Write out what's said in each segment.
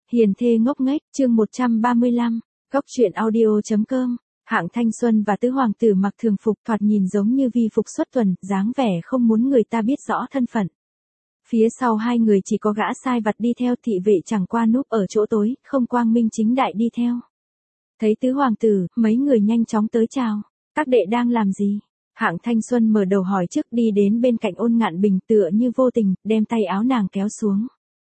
Hiền thê ngốc nghếch, chương 135, Góc truyện audio.com. Hạng Thanh Xuân và tứ hoàng tử mặc thường phục thoạt nhìn giống như vi phục xuất tuần, dáng vẻ không muốn người ta biết rõ thân phận. Phía sau hai người chỉ có gã sai vặt đi theo, thị vệ chẳng qua núp ở chỗ tối, không quang minh chính đại đi theo. Thấy tứ hoàng tử, mấy người nhanh chóng tới chào. Các đệ đang làm gì? Hạng Thanh Xuân mở đầu hỏi trước, đi đến bên cạnh Ôn Ngạn Bình tựa như vô tình, đem tay áo nàng kéo xuống.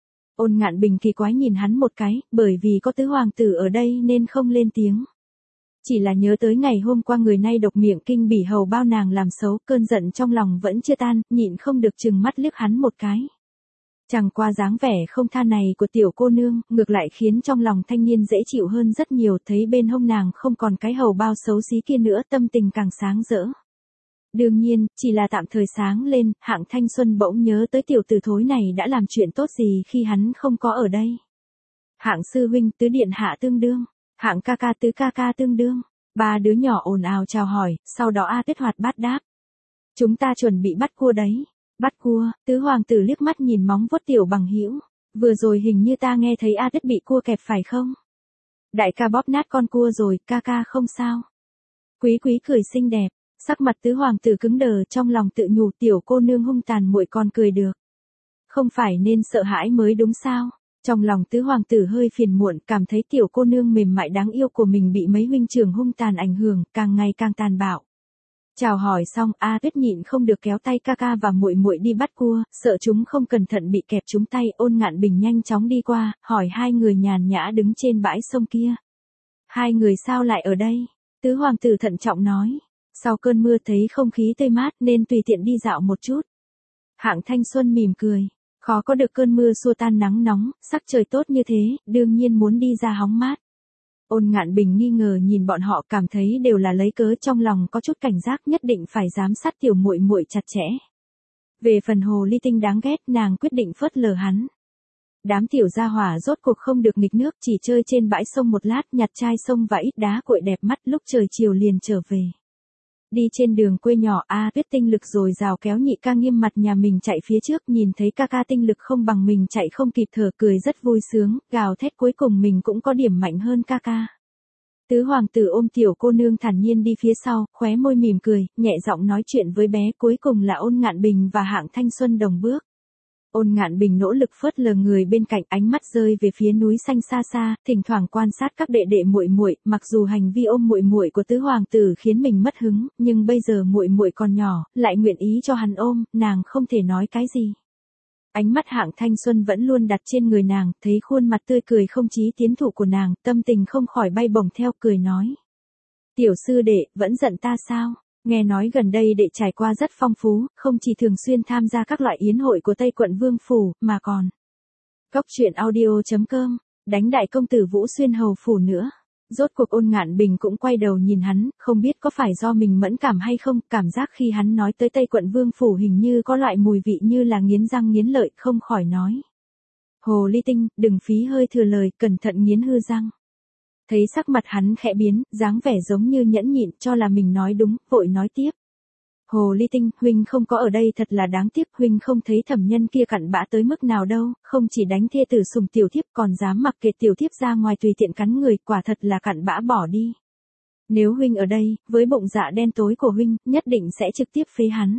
Ôn Ngạn Bình kỳ quái nhìn hắn một cái, bởi vì có tứ hoàng tử ở đây nên không lên tiếng. Chỉ là nhớ tới ngày hôm qua người nay độc miệng kinh bỉ hầu bao nàng làm xấu, cơn giận trong lòng vẫn chưa tan, nhịn không được trừng mắt liếc hắn một cái. Chẳng qua dáng vẻ không tha này của tiểu cô nương, ngược lại khiến trong lòng thanh niên dễ chịu hơn rất nhiều, thấy bên hông nàng không còn cái hầu bao xấu xí kia nữa, tâm tình càng sáng rỡ. Đương nhiên, chỉ là tạm thời sáng lên, Hạng Thanh Xuân bỗng nhớ tới tiểu tử thối này đã làm chuyện tốt gì khi hắn không có ở đây. Hạng sư huynh, tứ điện hạ tương đương, Hạng ca ca, tứ ca ca tương đương. Ba đứa nhỏ ồn ào chào hỏi, sau đó A Tuyết hoạt bát đáp. Chúng ta chuẩn bị bắt cua đấy. Bắt cua? Tứ hoàng tử liếc mắt nhìn móng vuốt tiểu bằng hữu. Vừa rồi hình như ta nghe thấy A Tuyết bị cua kẹp phải không? Đại ca bóp nát con cua rồi, ca ca không sao. Quý quý cười xinh đẹp. Sắc mặt tứ hoàng tử cứng đờ, trong lòng tự nhủ tiểu cô nương hung tàn muội còn cười được. Không phải nên sợ hãi mới đúng sao? Trong lòng tứ hoàng tử hơi phiền muộn, cảm thấy tiểu cô nương mềm mại đáng yêu của mình bị mấy huynh trưởng hung tàn ảnh hưởng, càng ngày càng tàn bạo. Chào hỏi xong, A Tuyết nhịn không được kéo tay ca ca và muội muội đi bắt cua, sợ chúng không cẩn thận bị kẹp trúng tay. Ôn Ngạn Bình nhanh chóng đi qua, hỏi hai người nhàn nhã đứng trên bãi sông kia. Hai người sao lại ở đây? Tứ hoàng tử thận trọng nói. Sau cơn mưa thấy không khí tươi mát nên tùy tiện đi dạo một chút. Hạng Thanh Xuân mỉm cười. Khó có được cơn mưa xua tan nắng nóng, sắc trời tốt như thế, đương nhiên muốn đi ra hóng mát. Ôn Ngạn Bình nghi ngờ nhìn bọn họ, cảm thấy đều là lấy cớ, trong lòng có chút cảnh giác, nhất định phải giám sát tiểu muội muội chặt chẽ. Về phần hồ ly tinh đáng ghét, nàng quyết định phớt lờ hắn. Đám tiểu gia hỏa rốt cuộc không được nghịch nước, chỉ chơi trên bãi sông một lát, nhặt chai sông và ít đá cuội đẹp mắt, lúc trời chiều liền trở về. Đi trên đường quê nhỏ, A Tuyết tinh lực rồi rào kéo nhị ca Nghiêm Mặt nhà mình chạy phía trước, nhìn thấy ca ca tinh lực không bằng mình chạy không kịp thở, cười rất vui sướng, gào thét cuối cùng mình cũng có điểm mạnh hơn ca ca. Tứ hoàng tử ôm tiểu cô nương thản nhiên đi phía sau, khóe môi mỉm cười, nhẹ giọng nói chuyện với bé, cuối cùng là Ôn Ngạn Bình và Hạng Thanh Xuân đồng bước. Ôn Ngạn Bình nỗ lực phớt lờ người bên cạnh, ánh mắt rơi về phía núi xanh xa xa, thỉnh thoảng quan sát các đệ đệ muội muội, mặc dù hành vi ôm muội muội của tứ hoàng tử khiến mình mất hứng, nhưng bây giờ muội muội còn nhỏ, lại nguyện ý cho hắn ôm, nàng không thể nói cái gì. Ánh mắt Hạng Thanh Xuân vẫn luôn đặt trên người nàng, thấy khuôn mặt tươi cười không chí tiến thủ của nàng, tâm tình không khỏi bay bổng theo, cười nói. Tiểu sư đệ, vẫn giận ta sao? Nghe nói gần đây đệ trải qua rất phong phú, không chỉ thường xuyên tham gia các loại yến hội của Tây quận Vương Phủ, mà còn Góc truyện audio.com, đánh đại công tử Vũ Xuyên hầu phủ nữa. Rốt cuộc Ôn Ngạn Bình cũng quay đầu nhìn hắn, không biết có phải do mình mẫn cảm hay không, cảm giác khi hắn nói tới Tây quận Vương Phủ hình như có loại mùi vị như là nghiến răng nghiến lợi, không khỏi nói. Hồ ly tinh, đừng phí hơi thừa lời, cẩn thận nghiến hư răng. Thấy sắc mặt hắn khẽ biến, dáng vẻ giống như nhẫn nhịn, cho là mình nói đúng, vội nói tiếp. Hồ ly tinh, huynh không có ở đây thật là đáng tiếc, huynh không thấy thẩm nhân kia cặn bã tới mức nào đâu, không chỉ đánh thê tử sùng tiểu thiếp còn dám mặc kệ tiểu thiếp ra ngoài tùy tiện cắn người, quả thật là cặn bã bỏ đi. Nếu huynh ở đây, với bụng dạ đen tối của huynh, nhất định sẽ trực tiếp phế hắn.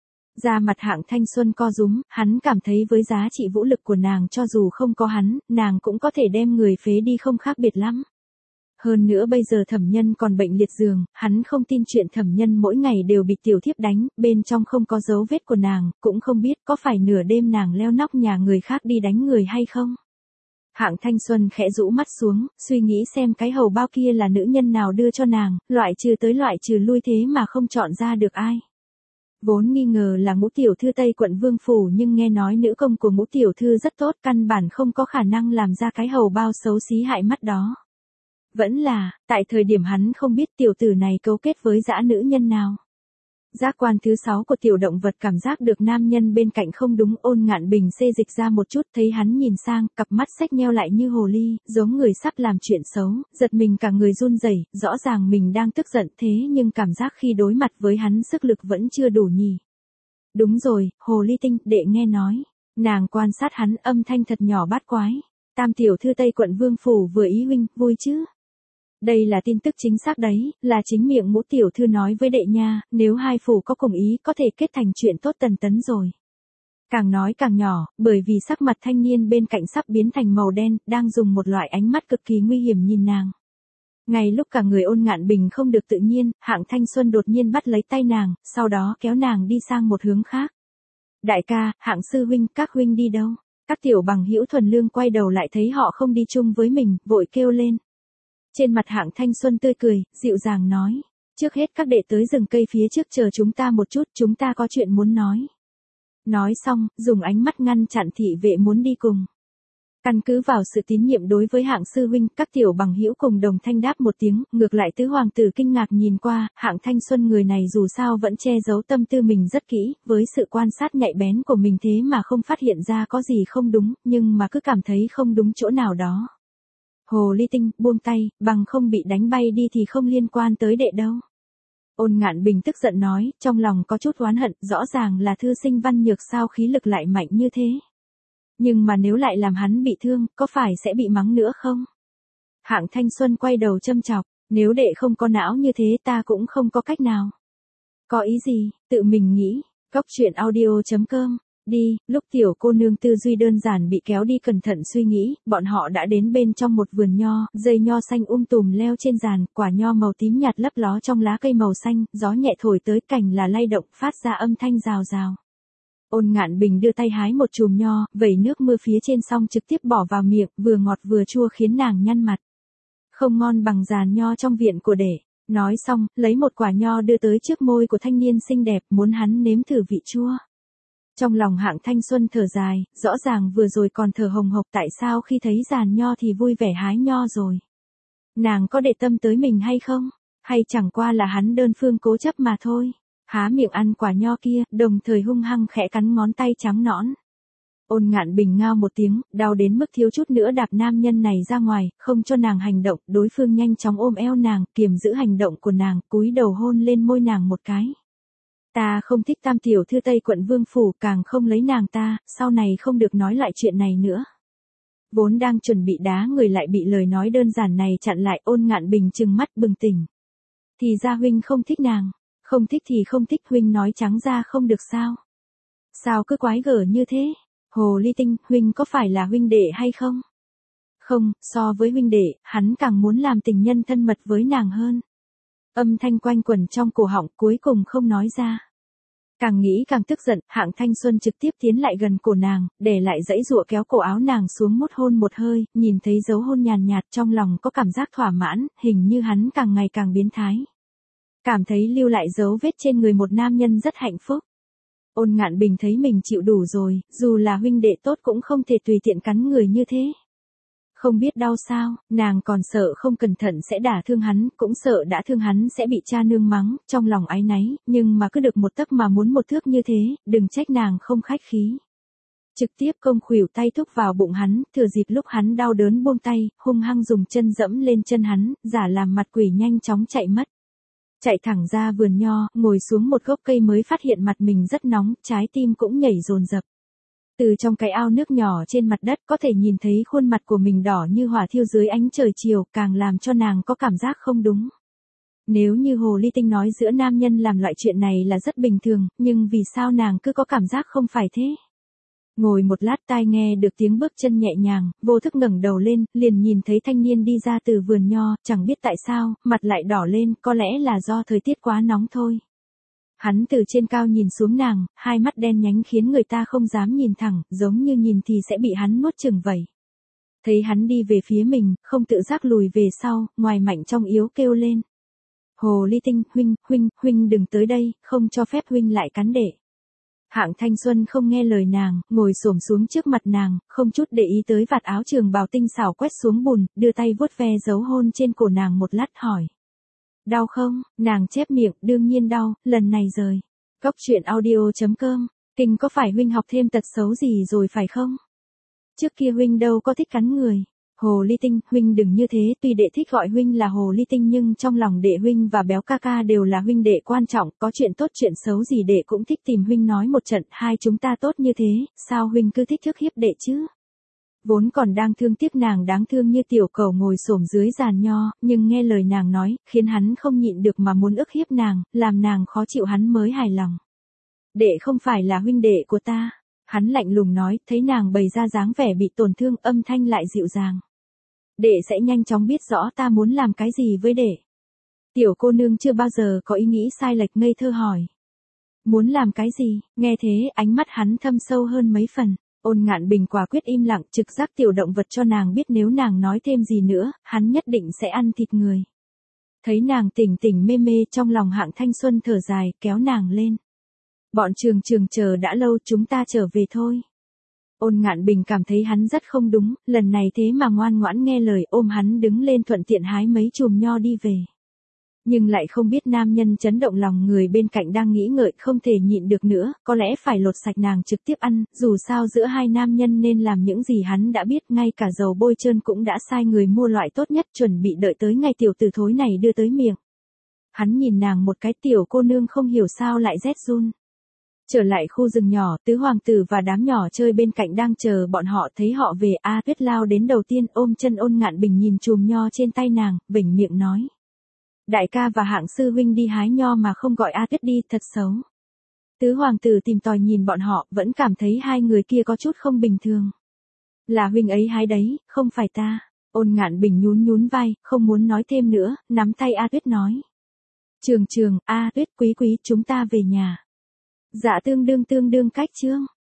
Da mặt Hạng Thanh Xuân co rúm, hắn cảm thấy với giá trị vũ lực của nàng cho dù không có hắn, nàng cũng có thể đem người phế đi không khác biệt lắm. Hơn nữa bây giờ thẩm nhân còn bệnh liệt giường, hắn không tin chuyện thẩm nhân mỗi ngày đều bị tiểu thiếp đánh, bên trong không có dấu vết của nàng, cũng không biết có phải nửa đêm nàng leo nóc nhà người khác đi đánh người hay không. Hạng Thanh Xuân khẽ rũ mắt xuống, suy nghĩ xem cái hầu bao kia là nữ nhân nào đưa cho nàng, loại trừ tới loại trừ lui thế mà không chọn ra được ai. Vốn nghi ngờ là Ngũ tiểu thư Tây quận Vương Phủ, nhưng nghe nói nữ công của Ngũ tiểu thư rất tốt, căn bản không có khả năng làm ra cái hầu bao xấu xí hại mắt đó. Vẫn là, tại thời điểm hắn không biết tiểu tử này cấu kết với dã nữ nhân nào. Giác quan thứ 6 của tiểu động vật cảm giác được nam nhân bên cạnh không đúng. Ôn Ngạn Bình xê dịch ra một chút, thấy hắn nhìn sang, cặp mắt xách nheo lại như hồ ly, giống người sắp làm chuyện xấu, giật mình cả người run rẩy, rõ ràng mình đang tức giận thế nhưng cảm giác khi đối mặt với hắn sức lực vẫn chưa đủ nhỉ. Đúng rồi, hồ ly tinh, đệ nghe nói. Nàng quan sát hắn, âm thanh thật nhỏ bát quái. Tam tiểu thư Tây quận Vương phủ vừa ý huynh, vui chứ? Đây là tin tức chính xác đấy, là chính miệng Ngũ tiểu thư nói với đệ nha, nếu hai phủ có cùng ý có thể kết thành chuyện tốt tần tấn rồi. Càng nói càng nhỏ, bởi vì sắc mặt thanh niên bên cạnh sắp biến thành màu đen, đang dùng một loại ánh mắt cực kỳ nguy hiểm nhìn nàng. Ngay lúc cả người Ôn Ngạn Bình không được tự nhiên, Hạng Thanh Xuân đột nhiên bắt lấy tay nàng, sau đó kéo nàng đi sang một hướng khác. Đại ca, Hạng sư huynh, các huynh đi đâu? Các tiểu bằng hữu thuần lương quay đầu lại thấy họ không đi chung với mình, vội kêu lên. Trên mặt Hạng Thanh Xuân tươi cười, dịu dàng nói. Trước hết các đệ tới rừng cây phía trước chờ chúng ta một chút, chúng ta có chuyện muốn nói. Nói xong, dùng ánh mắt ngăn chặn thị vệ muốn đi cùng. Căn cứ vào sự tín nhiệm đối với Hạng sư huynh, các tiểu bằng hữu cùng đồng thanh đáp một tiếng, ngược lại tứ hoàng tử kinh ngạc nhìn qua, Hạng Thanh Xuân người này dù sao vẫn che giấu tâm tư mình rất kỹ, với sự quan sát nhạy bén của mình thế mà không phát hiện ra có gì không đúng, nhưng mà cứ cảm thấy không đúng chỗ nào đó. Hồ ly tinh, buông tay, bằng không bị đánh bay đi thì không liên quan tới đệ đâu. Ôn Ngạn Bình tức giận nói, trong lòng có chút oán hận, rõ ràng là thư sinh văn nhược sao khí lực lại mạnh như thế. Nhưng mà nếu lại làm hắn bị thương, có phải sẽ bị mắng nữa không? Hạng Thanh Xuân quay đầu châm chọc, nếu đệ không có não như thế ta cũng không có cách nào. Có ý gì, tự mình nghĩ, Cóc truyện audio.com, đi, lúc tiểu cô nương tư duy đơn giản bị kéo đi cẩn thận suy nghĩ, bọn họ đã đến bên trong một vườn nho, dây nho xanh tùm leo trên giàn, quả nho màu tím nhạt lấp ló trong lá cây màu xanh, gió nhẹ thổi tới cành là lay động, phát ra âm thanh rào rào. Ôn Ngạn Bình đưa tay hái một chùm nho, vẩy nước mưa phía trên xong trực tiếp bỏ vào miệng, vừa ngọt vừa chua khiến nàng nhăn mặt. Không ngon bằng giàn nho trong viện của đệ. Nói xong, lấy một quả nho đưa tới trước môi của thanh niên xinh đẹp, muốn hắn nếm thử vị chua. Trong lòng Hạng Thanh Xuân thở dài, rõ ràng vừa rồi còn thở hồng hộc tại sao khi thấy giàn nho thì vui vẻ hái nho rồi. Nàng có để tâm tới mình hay không? Hay chẳng qua là hắn đơn phương cố chấp mà thôi. Há miệng ăn quả nho kia, đồng thời hung hăng khẽ cắn ngón tay trắng nõn. Ôn Ngạn Bình ngao một tiếng, đau đến mức thiếu chút nữa đạp nam nhân này ra ngoài, không cho nàng hành động, đối phương nhanh chóng ôm eo nàng, kiềm giữ hành động của nàng, cúi đầu hôn lên môi nàng một cái. Ta không thích Tam tiểu thư Tây quận Vương phủ, càng không lấy nàng ta, sau này không được nói lại chuyện này nữa. Vốn đang chuẩn bị đá người lại bị lời nói đơn giản này chặn lại. Ôn Ngạn Bình trừng mắt bừng tỉnh. Thì ra huynh không thích nàng. Không thích thì không thích, huynh nói trắng ra không được sao? Sao cứ quái gở như thế? Hồ ly tinh, huynh có phải là huynh đệ hay không? Không, so với huynh đệ, hắn càng muốn làm tình nhân thân mật với nàng hơn. Âm thanh quanh quẩn trong cổ họng, cuối cùng không nói ra. Càng nghĩ càng tức giận, Hạng Thanh Xuân trực tiếp tiến lại gần cổ nàng, để lại dãy giụa kéo cổ áo nàng xuống mút hôn một hơi, nhìn thấy dấu hôn nhàn nhạt trong lòng có cảm giác thỏa mãn, hình như hắn càng ngày càng biến thái. Cảm thấy lưu lại dấu vết trên người một nam nhân rất hạnh phúc. Ôn Ngạn Bình thấy mình chịu đủ rồi, dù là huynh đệ tốt cũng không thể tùy tiện cắn người như thế. Không biết đau sao, nàng còn sợ không cẩn thận sẽ đả thương hắn, cũng sợ đã thương hắn sẽ bị cha nương mắng, trong lòng áy náy, nhưng mà cứ được một tấc mà muốn một thước như thế, đừng trách nàng không khách khí. Trực tiếp công khuỷu tay thúc vào bụng hắn, thừa dịp lúc hắn đau đớn buông tay, hung hăng dùng chân dẫm lên chân hắn, giả làm mặt quỷ nhanh chóng chạy mất. Chạy thẳng ra vườn nho, ngồi xuống một gốc cây mới phát hiện mặt mình rất nóng, trái tim cũng nhảy dồn dập. Từ trong cái ao nước nhỏ trên mặt đất có thể nhìn thấy khuôn mặt của mình đỏ như hỏa thiêu dưới ánh trời chiều, càng làm cho nàng có cảm giác không đúng. Nếu như hồ ly tinh nói giữa nam nhân làm loại chuyện này là rất bình thường, nhưng vì sao nàng cứ có cảm giác không phải thế? Ngồi một lát tai nghe được tiếng bước chân nhẹ nhàng, vô thức ngẩng đầu lên, liền nhìn thấy thanh niên đi ra từ vườn nho, chẳng biết tại sao, mặt lại đỏ lên, có lẽ là do thời tiết quá nóng thôi. Hắn từ trên cao nhìn xuống nàng, hai mắt đen nhánh khiến người ta không dám nhìn thẳng, giống như nhìn thì sẽ bị hắn nuốt chửng vậy. Thấy hắn đi về phía mình, không tự giác lùi về sau, ngoài mạnh trong yếu kêu lên. Hồ ly tinh, huynh đừng tới đây, không cho phép huynh lại cắn đệ. Hạng Thanh Xuân không nghe lời nàng, ngồi xổm xuống trước mặt nàng, không chút để ý tới vạt áo trường bào tinh xảo quét xuống bùn, đưa tay vuốt ve dấu hôn trên cổ nàng một lát hỏi. Đau không? Nàng chép miệng, đương nhiên đau, lần này rời. Cóc truyện audio.com, Kinh có phải huynh học thêm tật xấu gì rồi phải không? Trước kia huynh đâu có thích cắn người. Hồ ly tinh, huynh đừng như thế, tuy đệ thích gọi huynh là hồ ly tinh nhưng trong lòng đệ huynh và béo ca ca đều là huynh đệ quan trọng, có chuyện tốt chuyện xấu gì đệ cũng thích tìm huynh nói một trận, hai chúng ta tốt như thế, sao huynh cứ thích ức hiếp đệ chứ? Vốn còn đang thương tiếc nàng đáng thương như tiểu cầu ngồi xổm dưới giàn nho, nhưng nghe lời nàng nói, khiến hắn không nhịn được mà muốn ức hiếp nàng, làm nàng khó chịu hắn mới hài lòng. Đệ không phải là huynh đệ của ta. Hắn lạnh lùng nói, thấy nàng bày ra dáng vẻ bị tổn thương, âm thanh lại dịu dàng. Đệ sẽ nhanh chóng biết rõ ta muốn làm cái gì với đệ. Tiểu cô nương chưa bao giờ có ý nghĩ sai lệch, ngây thơ hỏi. Muốn làm cái gì? Nghe thế, ánh mắt hắn thâm sâu hơn mấy phần. Ôn Ngạn Bình quả quyết im lặng, trực giác tiểu động vật cho nàng biết nếu nàng nói thêm gì nữa, hắn nhất định sẽ ăn thịt người. Thấy nàng tỉnh tỉnh mê mê, trong lòng Hạng Thanh Xuân thở dài, kéo nàng lên. Bọn Trường chờ đã lâu, chúng ta trở về thôi. Ôn Ngạn Bình cảm thấy hắn rất không đúng, lần này thế mà ngoan ngoãn nghe lời, ôm hắn đứng lên thuận tiện hái mấy chùm nho đi về. Nhưng lại không biết nam nhân chấn động lòng người bên cạnh đang nghĩ ngợi, không thể nhịn được nữa, có lẽ phải lột sạch nàng trực tiếp ăn, dù sao giữa hai nam nhân nên làm những gì hắn đã biết, ngay cả dầu bôi trơn cũng đã sai người mua loại tốt nhất, chuẩn bị đợi tới ngày tiểu tử thối này đưa tới miệng. Hắn nhìn nàng một cái, tiểu cô nương không hiểu sao lại rét run. Trở lại khu rừng nhỏ, tứ hoàng tử và đám nhỏ chơi bên cạnh đang chờ bọn họ, thấy họ về, Tuyết lao đến đầu tiên, ôm chân Ôn Ngạn Bình, nhìn chùm nho trên tay nàng, vểnh miệng nói. Đại ca và Hạng sư huynh đi hái nho mà không gọi Tuyết đi, thật xấu. Tứ hoàng tử tìm tòi nhìn bọn họ, vẫn cảm thấy hai người kia có chút không bình thường. Là huynh ấy hái đấy, không phải ta. Ôn Ngạn Bình nhún vai, không muốn nói thêm nữa, nắm tay Tuyết nói. Trường, Tuyết quý, chúng ta về nhà. Dạ tương đương cách chương.